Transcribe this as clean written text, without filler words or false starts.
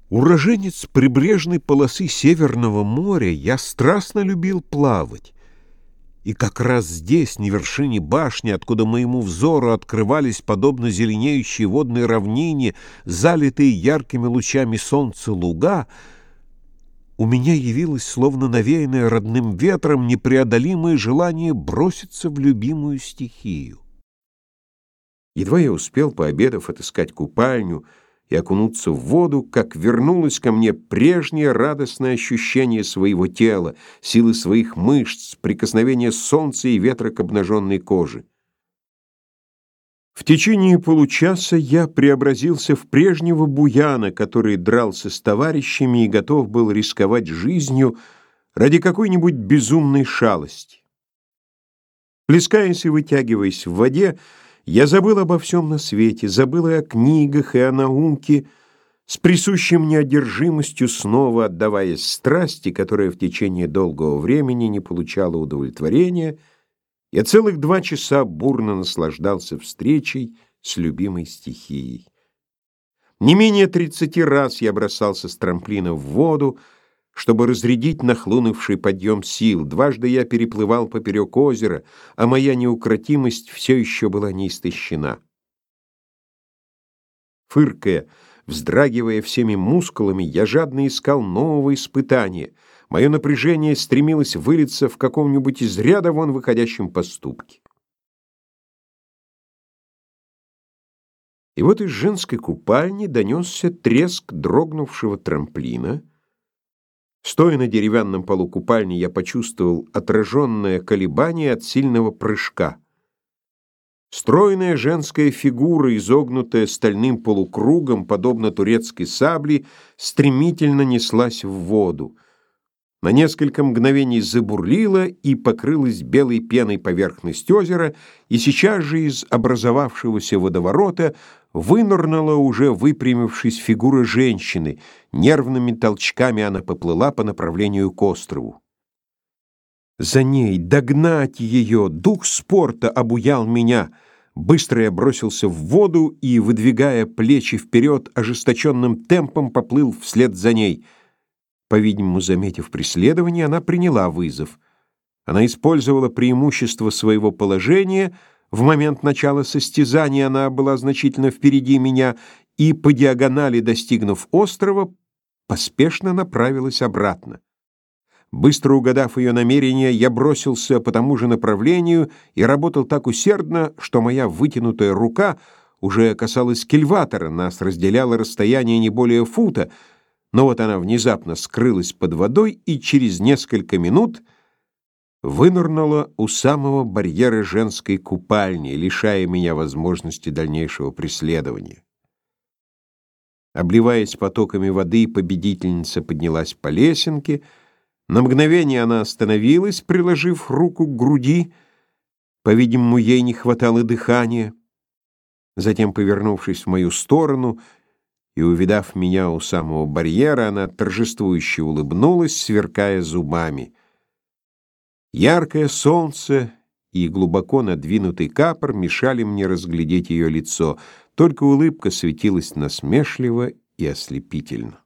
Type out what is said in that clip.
Уроженец прибрежной полосы Северного моря, я страстно любил плавать. И как раз здесь, на вершине башни, откуда моему взору открывались, подобно зеленеющей водной равнине, залитые яркими лучами солнца луга, у меня явилось, словно навеянное родным ветром, непреодолимое желание броситься в любимую стихию. Едва я успел, пообедав, отыскать купальню и окунуться в воду, как вернулось ко мне прежнее радостное ощущение своего тела, силы своих мышц, прикосновения солнца и ветра к обнаженной коже. В течение получаса я преобразился в прежнего буяна, который дрался с товарищами и готов был рисковать жизнью ради какой-нибудь безумной шалости. Плескаясь и вытягиваясь в воде, я забыл обо всем на свете, забыл и о книгах, и о науке, с присущей мне одержимостью снова отдаваясь страсти, которая в течение долгого времени не получала удовлетворения. Я целых 2 часа бурно наслаждался встречей с любимой стихией. Не менее 30 раз я бросался с трамплина в воду, чтобы разрядить нахлынувший подъем сил. 2 я переплывал поперек озера, а моя неукротимость все еще была не истощена. Фыркая, вздрагивая всеми мускулами, я жадно искал нового испытания. Мое напряжение стремилось вылиться в каком-нибудь из ряда вон выходящем поступке. И вот из женской купальни донесся треск дрогнувшего трамплина. Стоя на деревянном полу купальни, я почувствовал отраженное колебание от сильного прыжка. Стройная женская фигура, изогнутая стальным полукругом, подобно турецкой сабле, стремительно неслась в воду. На несколько мгновений забурлила и покрылась белой пеной поверхность озера, и сейчас же из образовавшегося водоворота вынырнула уже выпрямившись фигура женщины. Нервными толчками она поплыла по направлению к острову. За ней, догнать ее, дух спорта обуял меня. Быстро я бросился в воду и, выдвигая плечи вперед, ожесточенным темпом поплыл вслед за ней. По-видимому, заметив преследование, она приняла вызов. Она использовала преимущество своего положения. В момент начала состязания она была значительно впереди меня и, по диагонали достигнув острова, поспешно направилась обратно. Быстро угадав ее намерение, я бросился по тому же направлению и работал так усердно, что моя вытянутая рука уже касалась кильватора, нас разделяло расстояние не более фута, но вот она внезапно скрылась под водой и через несколько минут вынырнула у самого барьера женской купальни, лишая меня возможности дальнейшего преследования. Обливаясь потоками воды, победительница поднялась по лесенке. На мгновение она остановилась, приложив руку к груди. По-видимому, ей не хватало дыхания. Затем, повернувшись в мою сторону и увидав меня у самого барьера, она торжествующе улыбнулась, сверкая зубами. Яркое солнце и глубоко надвинутый капор мешали мне разглядеть ее лицо. Только улыбка светилась насмешливо и ослепительно.